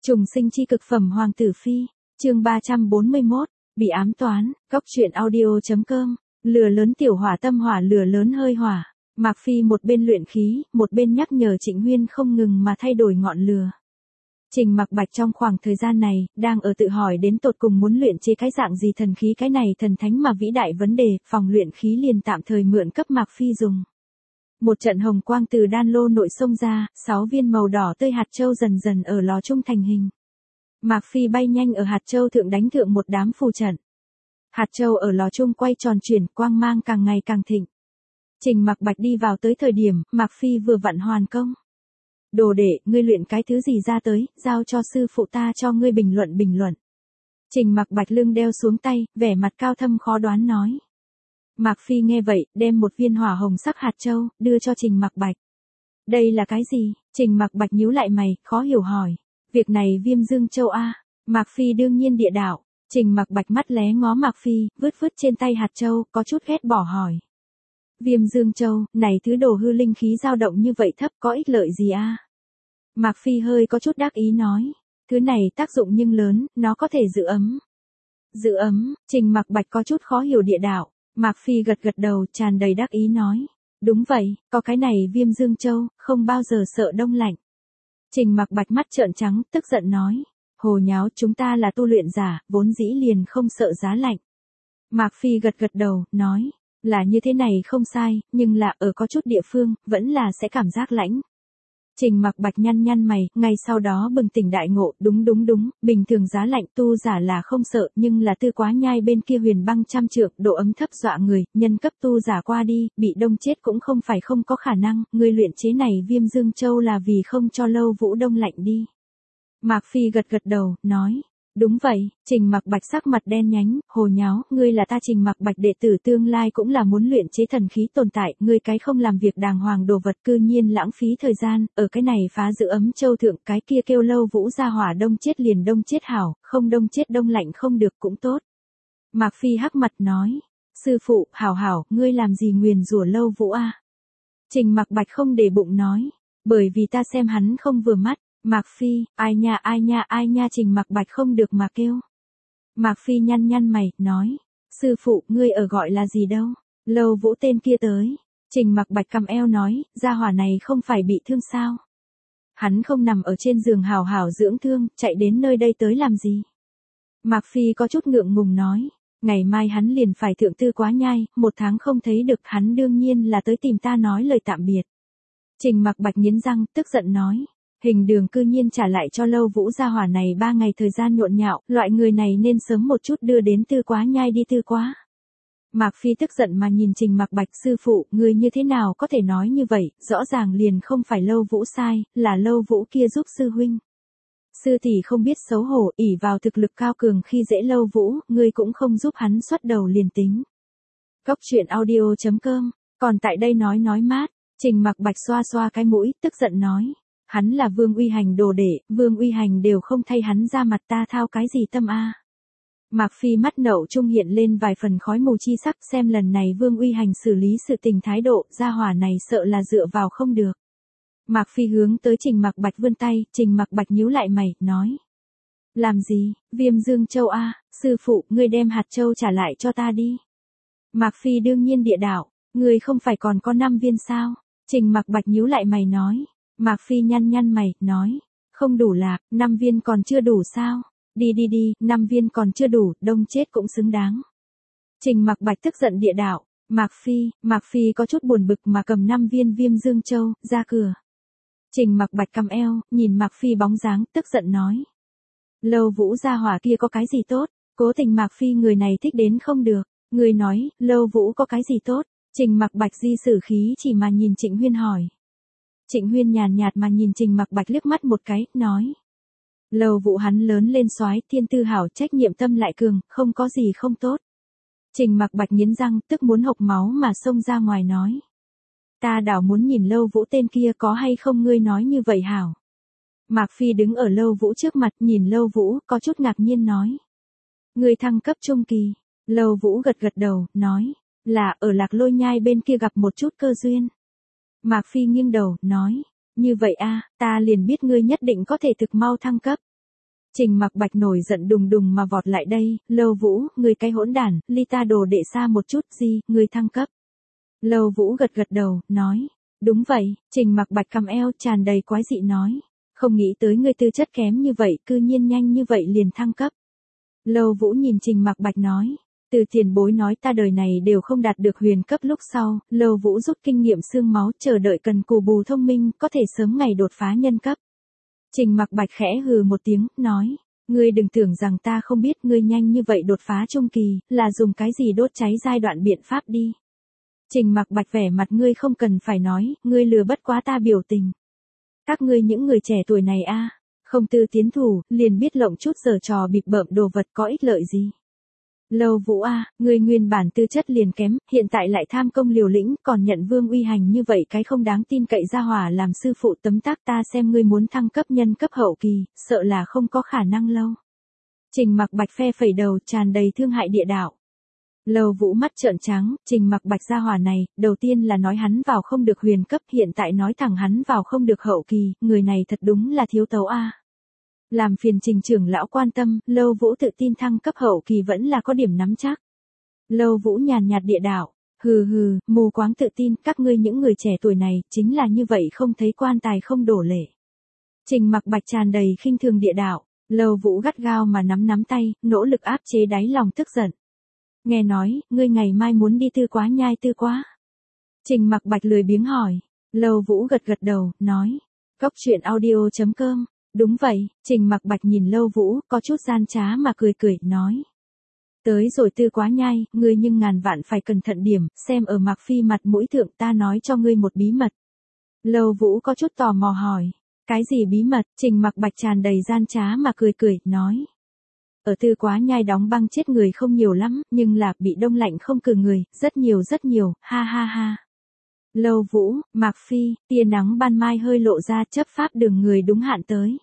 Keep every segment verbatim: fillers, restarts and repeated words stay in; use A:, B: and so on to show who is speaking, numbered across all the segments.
A: Trùng sinh chi cực phẩm Hoàng tử phi, chương ba trăm bốn mươi mốt, bị ám toán, góc truyện audio.com, lửa lớn tiểu hỏa tâm hỏa lửa lớn hơi hỏa, Mạc Phi một bên luyện khí, một bên nhắc nhở Trịnh Huyên không ngừng mà thay đổi ngọn lửa. Trình Mặc Bạch trong khoảng thời gian này, đang ở tự hỏi đến tột cùng muốn luyện chế cái dạng gì thần khí cái này thần thánh mà vĩ đại vấn đề, phòng luyện khí liền tạm thời mượn cấp Mạc Phi dùng. Một trận hồng quang từ đan lô nội xông ra, sáu viên màu đỏ tươi hạt châu dần dần ở lò trung thành hình. Mạc Phi bay nhanh ở hạt châu thượng đánh thượng một đám phù trận. Hạt châu ở lò trung quay tròn chuyển, quang mang càng ngày càng thịnh. Trình Mặc Bạch đi vào tới thời điểm, Mạc Phi vừa vặn hoàn công. Đồ đệ, ngươi luyện cái thứ gì ra tới, giao cho sư phụ ta cho ngươi bình luận bình luận. Trình Mặc Bạch lưng đeo xuống tay, vẻ mặt cao thâm khó đoán nói. Mạc Phi nghe vậy, đem một viên hỏa hồng sắc hạt châu, đưa cho Trình Mặc Bạch. Đây là cái gì? Trình Mặc Bạch nhíu lại mày, khó hiểu hỏi. Việc này Viêm Dương Châu a? Mạc Phi đương nhiên địa đạo. Trình Mặc Bạch mắt lé ngó Mạc Phi, vứt vứt trên tay hạt châu, có chút ghét bỏ hỏi. Viêm Dương Châu, này thứ đồ hư linh khí dao động như vậy thấp có ích lợi gì a? Mạc Phi hơi có chút đắc ý nói. Thứ này tác dụng nhưng lớn, nó có thể giữ ấm. Giữ ấm, Trình Mặc Bạch có chút khó hiểu địa đạo. Mạc Phi gật gật đầu tràn đầy đắc ý nói. Đúng vậy, có cái này Viêm Dương Châu, không bao giờ sợ đông lạnh. Trình Mặc Bạch mắt trợn trắng, tức giận nói. Hồ nháo, chúng ta là tu luyện giả, vốn dĩ liền không sợ giá lạnh. Mạc Phi gật gật đầu, nói. Là như thế này không sai, nhưng là ở có chút địa phương, vẫn là sẽ cảm giác lạnh. Trình Mặc Bạch nhăn nhăn mày, ngay sau đó bừng tỉnh đại ngộ, đúng đúng đúng, bình thường giá lạnh tu giả là không sợ, nhưng là Tư Quá Nhai bên kia huyền băng trăm trượng, độ ấm thấp dọa người, nhân cấp tu giả qua đi, bị đông chết cũng không phải không có khả năng, người luyện chế này Viêm Dương Châu là vì không cho Lâu Vũ đông lạnh đi. Mạc Phi gật gật đầu, nói. Đúng vậy, Trình Mặc Bạch sắc mặt đen nhánh, hồ nháo, ngươi là ta Trình Mặc Bạch đệ tử tương lai cũng là muốn luyện chế thần khí tồn tại, ngươi cái không làm việc đàng hoàng đồ vật cư nhiên lãng phí thời gian, ở cái này phá giữ ấm châu thượng, cái kia kêu Lâu Vũ ra hỏa đông chết liền đông chết hảo, không đông chết đông lạnh không được cũng tốt. Mạc Phi hắc mặt nói, sư phụ, hảo hảo, ngươi làm gì nguyền rủa Lâu Vũ a? Trình Mặc Bạch không để bụng nói, bởi vì ta xem hắn không vừa mắt. Mạc Phi, ai nha ai nha ai nha Trình Mặc Bạch không được mà kêu. Mạc Phi nhăn nhăn mày, nói. Sư phụ, ngươi ở gọi là gì đâu? Lâu Vũ tên kia tới. Trình Mặc Bạch cầm eo nói, gia hỏa này không phải bị thương sao? Hắn không nằm ở trên giường hào hào dưỡng thương, chạy đến nơi đây tới làm gì? Mạc Phi có chút ngượng ngùng nói. Ngày mai hắn liền phải thượng Tư Quá Nhai, một tháng không thấy được hắn đương nhiên là tới tìm ta nói lời tạm biệt. Trình Mặc Bạch nghiến răng, tức giận nói. Hình đường cư nhiên trả lại cho Lâu Vũ gia hỏa này ba ngày thời gian nhộn nhạo, loại người này nên sớm một chút đưa đến Tư Quá Nhai đi Tư Quá. Mạc Phi tức giận mà nhìn Trình Mặc Bạch sư phụ, người như thế nào có thể nói như vậy, rõ ràng liền không phải Lâu Vũ sai, là Lâu Vũ kia giúp sư huynh. Sư tỷ không biết xấu hổ, ỷ vào thực lực cao cường khi dễ Lâu Vũ, ngươi cũng không giúp hắn xuất đầu liền tính. Góc truyện audio.com, còn tại đây nói nói mát, Trình Mặc Bạch xoa xoa cái mũi, tức giận nói. Hắn là Vương Uy Hành đồ đệ, Vương Uy Hành đều không thay hắn ra mặt ta thao cái gì tâm a. Mạc Phi mắt nậu trung hiện lên vài phần khói mù chi sắc xem lần này Vương Uy Hành xử lý sự tình thái độ, gia hỏa này sợ là dựa vào không được. Mạc Phi hướng tới Trình Mặc Bạch vươn tay, Trình Mặc Bạch nhíu lại mày, nói. Làm gì, Viêm Dương Châu a, sư phụ, ngươi đem hạt châu trả lại cho ta đi. Mạc Phi đương nhiên địa đạo, ngươi không phải còn có năm viên sao? Trình Mặc Bạch nhíu lại mày nói. Mạc Phi nhăn nhăn mày, nói, không đủ lạc, năm viên còn chưa đủ sao? Đi đi đi, năm viên còn chưa đủ, đông chết cũng xứng đáng. Trình Mặc Bạch tức giận địa đạo, Mạc Phi, Mạc Phi có chút buồn bực mà cầm năm viên Viêm Dương Châu, ra cửa. Trình Mặc Bạch cầm eo, nhìn Mạc Phi bóng dáng, tức giận nói. Lâu Vũ gia hỏa kia có cái gì tốt, cố tình Mạc Phi người này thích đến không được, người nói, Lâu Vũ có cái gì tốt, Trình Mặc Bạch di sử khí chỉ mà nhìn Trịnh Huyên hỏi. Trịnh Huyên nhàn nhạt mà nhìn Trình Mặc Bạch liếc mắt một cái, nói. Lâu Vũ hắn lớn lên soái, thiên tư hảo, trách nhiệm tâm lại cường, không có gì không tốt. Trình Mặc Bạch nghiến răng, tức muốn hộc máu mà xông ra ngoài nói. Ta đảo muốn nhìn Lâu Vũ tên kia có hay không ngươi nói như vậy hảo. Mạc Phi đứng ở Lâu Vũ trước mặt, nhìn Lâu Vũ, có chút ngạc nhiên nói. Ngươi thăng cấp trung kỳ. Lâu Vũ gật gật đầu, nói. Là ở Lạc Lôi Nhai bên kia gặp một chút cơ duyên. Mạc Phi nghiêng đầu, nói, như vậy a, ta liền biết ngươi nhất định có thể thực mau thăng cấp. Trình Mặc Bạch nổi giận đùng đùng mà vọt lại đây, Lâu Vũ, người cái hỗn đản, ly ta đồ đệ xa một chút gì, người thăng cấp. Lâu Vũ gật gật đầu, nói, đúng vậy. Trình Mặc Bạch cằm eo tràn đầy quái dị nói, không nghĩ tới ngươi tư chất kém như vậy, cư nhiên nhanh như vậy liền thăng cấp. Lâu Vũ nhìn Trình Mặc Bạch nói, từ tiền bối nói ta đời này đều không đạt được huyền cấp lúc sau, Lâu Vũ rút kinh nghiệm xương máu chờ đợi cần cù bù thông minh, có thể sớm ngày đột phá nhân cấp. Trình Mặc Bạch khẽ hừ một tiếng, nói, ngươi đừng tưởng rằng ta không biết ngươi nhanh như vậy đột phá trung kỳ, là dùng cái gì đốt cháy giai đoạn biện pháp đi. Trình Mặc Bạch vẻ mặt ngươi không cần phải nói, ngươi lừa bất quá ta biểu tình. Các ngươi những người trẻ tuổi này a, không tư tiến thủ, liền biết lộng chút giở trò bịp bợm đồ vật có ích lợi gì. Lâu Vũ a, ngươi nguyên bản tư chất liền kém, hiện tại lại tham công liều lĩnh, còn nhận vương uy hành như vậy cái không đáng tin cậy gia hỏa làm sư phụ tấm tắc, ta xem ngươi muốn thăng cấp nhân cấp hậu kỳ, sợ là không có khả năng lâu. Trình Mặc Bạch phe phẩy đầu tràn đầy thương hại địa đạo. Lâu Vũ mắt trợn trắng, Trình Mặc Bạch gia hỏa này, đầu tiên là nói hắn vào không được huyền cấp, hiện tại nói thẳng hắn vào không được hậu kỳ, người này thật đúng là thiếu tấu a. Làm phiền Trình trưởng lão quan tâm, Lâu Vũ tự tin thăng cấp hậu kỳ vẫn là có điểm nắm chắc. Lâu Vũ nhàn nhạt địa đạo, hừ hừ, mù quáng tự tin, các ngươi những người trẻ tuổi này, chính là như vậy không thấy quan tài không đổ lệ. Trình Mặc Bạch tràn đầy khinh thường địa đạo, Lâu Vũ gắt gao mà nắm nắm tay, nỗ lực áp chế đáy lòng tức giận. Nghe nói, ngươi ngày mai muốn đi Tư Quá Nhai Tư Quá. Trình Mặc Bạch lười biếng hỏi, Lâu Vũ gật gật đầu, nói, cốc truyện audio chấm com. Đúng vậy. Trình Mặc Bạch nhìn Lâu Vũ, có chút gian trá mà cười cười, nói. Tới rồi Tư Quá Nhai, ngươi nhưng ngàn vạn phải cẩn thận điểm, xem ở Mạc Phi mặt mũi thượng ta nói cho ngươi một bí mật. Lâu Vũ có chút tò mò hỏi, cái gì bí mật? Trình Mặc Bạch tràn đầy gian trá mà cười cười, nói. Ở Tư Quá Nhai đóng băng chết người không nhiều lắm, nhưng là bị đông lạnh không cừ người, rất nhiều rất nhiều, ha ha ha. Lâu Vũ, Mạc Phi, tia nắng ban mai hơi lộ ra, chấp pháp đường người đúng hạn tới.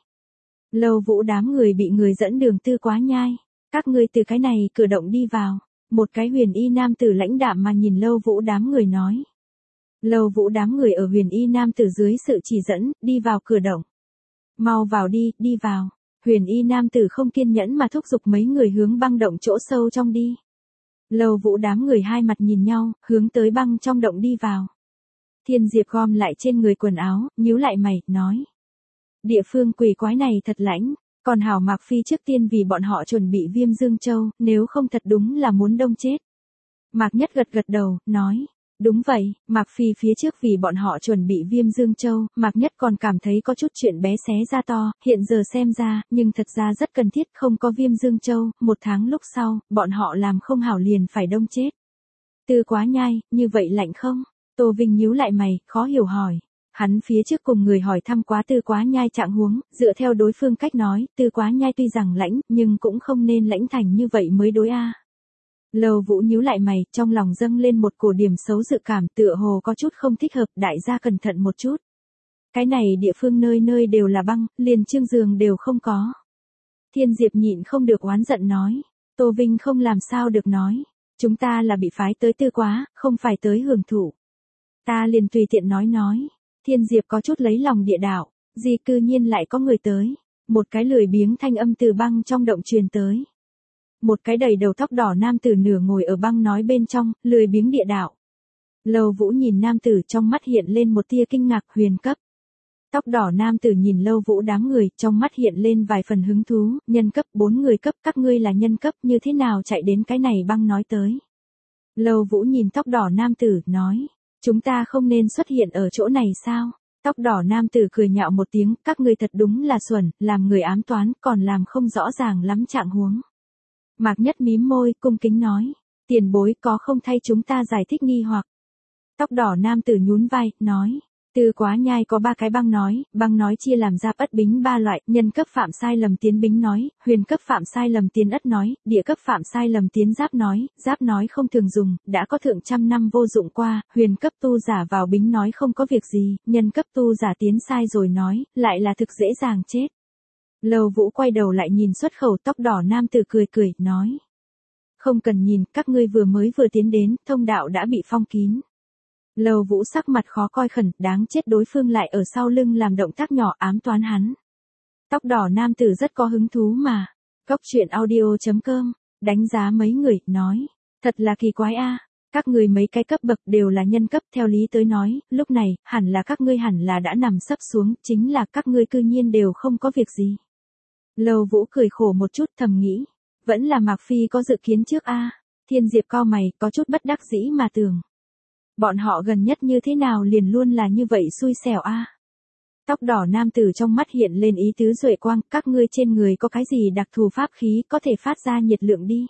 A: Lâu Vũ đám người bị người dẫn đường Tư Quá Nhai. Các ngươi từ cái này cửa động đi vào. Một cái huyền y nam tử lãnh đạm mà nhìn Lâu Vũ đám người nói. Lâu Vũ đám người ở huyền y nam tử dưới sự chỉ dẫn, đi vào cửa động. Mau vào đi, đi vào. Huyền y nam tử không kiên nhẫn mà thúc giục mấy người hướng băng động chỗ sâu trong đi. Lâu Vũ đám người hai mặt nhìn nhau, hướng tới băng trong động đi vào. Thiên Diệp gom lại trên người quần áo, nhíu lại mày, nói. Địa phương quỷ quái này thật lãnh, còn hảo Mạc Phi trước tiên vì bọn họ chuẩn bị Viêm Dương Châu, nếu không thật đúng là muốn đông chết. Mạc Nhất gật gật đầu, nói. Đúng vậy, Mạc Phi phía trước vì bọn họ chuẩn bị Viêm Dương Châu, Mạc Nhất còn cảm thấy có chút chuyện bé xé ra to, hiện giờ xem ra, nhưng thật ra rất cần thiết, không có Viêm Dương Châu, một tháng lúc sau, bọn họ làm không hảo liền phải đông chết. Tư Quá Nhai, như vậy lạnh không? Tô Vinh nhíu lại mày, khó hiểu hỏi. Hắn phía trước cùng người hỏi thăm quá Tư Quá Nhai trạng huống, dựa theo đối phương cách nói, Tư Quá Nhai tuy rằng lãnh, nhưng cũng không nên lãnh thành như vậy mới đối a. Lâu Vũ nhíu lại mày, trong lòng dâng lên một cổ điểm xấu dự cảm, tựa hồ có chút không thích hợp, đại gia cẩn thận một chút. Cái này địa phương nơi nơi đều là băng, liền chương giường đều không có. Thiên Diệp nhịn không được oán giận nói. Tô Vinh không làm sao được nói. Chúng ta là bị phái tới Tư Quá, không phải tới hưởng thụ. Ta liền tùy tiện nói nói. Thiên Diệp có chút lấy lòng địa đạo. Gì cư nhiên lại có người tới. Một cái lười biếng thanh âm từ băng trong động truyền tới. Một cái đầy đầu tóc đỏ nam tử nửa ngồi ở băng nói bên trong, lười biếng địa đạo. Lâu Vũ nhìn nam tử trong mắt hiện lên một tia kinh ngạc, huyền cấp. Tóc đỏ nam tử nhìn Lâu Vũ đám người, trong mắt hiện lên vài phần hứng thú, nhân cấp, bốn người cấp, các ngươi là nhân cấp, như thế nào chạy đến cái này băng nói tới. Lâu Vũ nhìn tóc đỏ nam tử, nói, chúng ta không nên xuất hiện ở chỗ này sao? Tóc đỏ nam tử cười nhạo một tiếng, các ngươi thật đúng là xuẩn, làm người ám toán, còn làm không rõ ràng lắm trạng huống. Mạc Nhất mím môi, cung kính nói, tiền bối có không thay chúng ta giải thích nghi hoặc. Tóc đỏ nam tử nhún vai, nói, Tư Quá Nhai có ba cái băng nói, băng nói chia làm giáp ất bính ba loại, nhân cấp phạm sai lầm tiến bính nói, huyền cấp phạm sai lầm tiến ất nói, địa cấp phạm sai lầm tiến giáp nói, giáp nói không thường dùng, đã có thượng trăm năm vô dụng qua, huyền cấp tu giả vào bính nói không có việc gì, nhân cấp tu giả tiến sai rồi nói, lại là thực dễ dàng chết. Lâu Vũ quay đầu lại nhìn xuất khẩu, tóc đỏ nam tử cười cười, nói. Không cần nhìn, các ngươi vừa mới vừa tiến đến, thông đạo đã bị phong kín. Lâu Vũ sắc mặt khó coi khẩn, đáng chết đối phương lại ở sau lưng làm động tác nhỏ ám toán hắn. Tóc đỏ nam tử rất có hứng thú mà. Cốc truyện audio chấm com, đánh giá mấy người, nói. Thật là kỳ quái a. Các người mấy cái cấp bậc đều là nhân cấp, theo lý tới nói, lúc này, hẳn là các ngươi hẳn là đã nằm sấp xuống, chính là các ngươi cư nhiên đều không có việc gì. Lầu Vũ cười khổ một chút, thầm nghĩ. Vẫn là Mạc Phi có dự kiến trước a. Thiên Diệp cau mày, có chút bất đắc dĩ mà tưởng. Bọn họ gần nhất như thế nào liền luôn là như vậy xui xẻo a. Tóc đỏ nam tử trong mắt hiện lên ý tứ duệ quang, các ngươi trên người có cái gì đặc thù pháp khí có thể phát ra nhiệt lượng đi.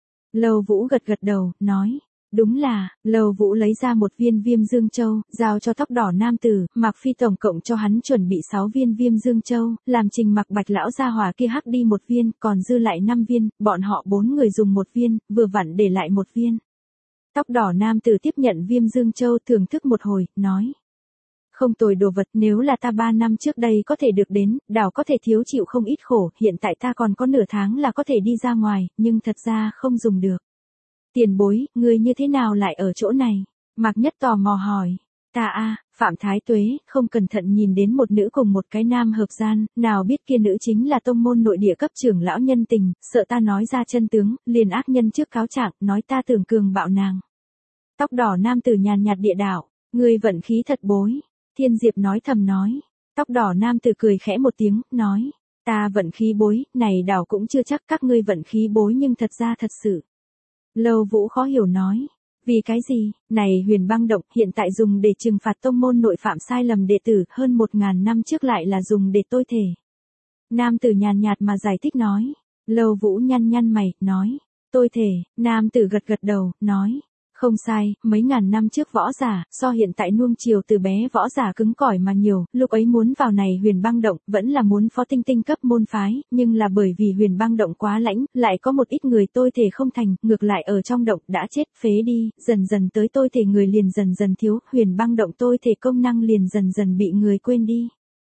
A: Lầu Vũ gật gật đầu, nói. Đúng là, Lầu Vũ lấy ra một viên viêm dương châu, giao cho tóc đỏ nam tử, Mạc Phi tổng cộng cho hắn chuẩn bị sáu viên viêm dương châu, làm Trình Mặc Bạch lão gia hỏa kia hắc đi một viên, còn dư lại năm viên, bọn họ bốn người dùng một viên, vừa vặn để lại một viên. Tóc đỏ nam tử tiếp nhận viêm dương châu thưởng thức một hồi, nói. Không tồi đồ vật, nếu là ta ba năm trước đây có thể được đến, đảo có thể thiếu chịu không ít khổ, hiện tại ta còn có nửa tháng là có thể đi ra ngoài, nhưng thật ra không dùng được. Tiền bối, ngươi như thế nào lại ở chỗ này? Mạc Nhất tò mò hỏi. Ta a, Phạm Thái Tuế, không cẩn thận nhìn đến một nữ cùng một cái nam hợp gian, nào biết kia nữ chính là tông môn nội địa cấp trưởng lão nhân tình, sợ ta nói ra chân tướng, liền ác nhân trước cáo trạng, nói ta tưởng cường bạo nàng. Tóc đỏ nam tử nhàn nhạt địa đạo, ngươi vận khí thật bối. Thiên Diệp nói thầm nói. Tóc đỏ nam tử cười khẽ một tiếng, nói. Ta vận khí bối, này đảo cũng chưa chắc các ngươi vận khí bối nhưng thật ra thật sự. Lầu Vũ khó hiểu nói. Vì cái gì, này huyền băng động hiện tại dùng để trừng phạt tông môn nội phạm sai lầm đệ tử, hơn một ngàn năm trước lại là dùng để tôi thể. Nam tử nhàn nhạt mà giải thích nói. Lầu Vũ nhăn nhăn mày, nói. Tôi thể, nam tử gật gật đầu, nói. Không sai, mấy ngàn năm trước võ giả, so hiện tại nuông chiều từ bé võ giả cứng cỏi mà nhiều, lúc ấy muốn vào này huyền băng động, vẫn là muốn phó tinh tinh cấp môn phái, nhưng là bởi vì huyền băng động quá lãnh, lại có một ít người tôi thể không thành, ngược lại ở trong động đã chết, phế đi, dần dần tới tôi thể người liền dần dần thiếu, huyền băng động tôi thể công năng liền dần dần bị người quên đi.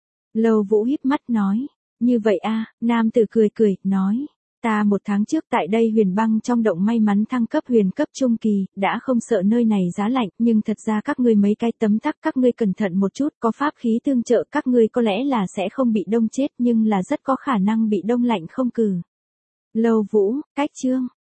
A: Lầu Vũ híp mắt nói, như vậy a, nam tử cười cười, nói. Ta một tháng trước tại đây huyền băng trong động may mắn thăng cấp huyền cấp trung kỳ, đã không sợ nơi này giá lạnh, nhưng thật ra các ngươi mấy cái tấm tắc các ngươi cẩn thận một chút, có pháp khí tương trợ các ngươi có lẽ là sẽ không bị đông chết nhưng là rất có khả năng bị đông lạnh không cử. Lầu Vũ, cách chương.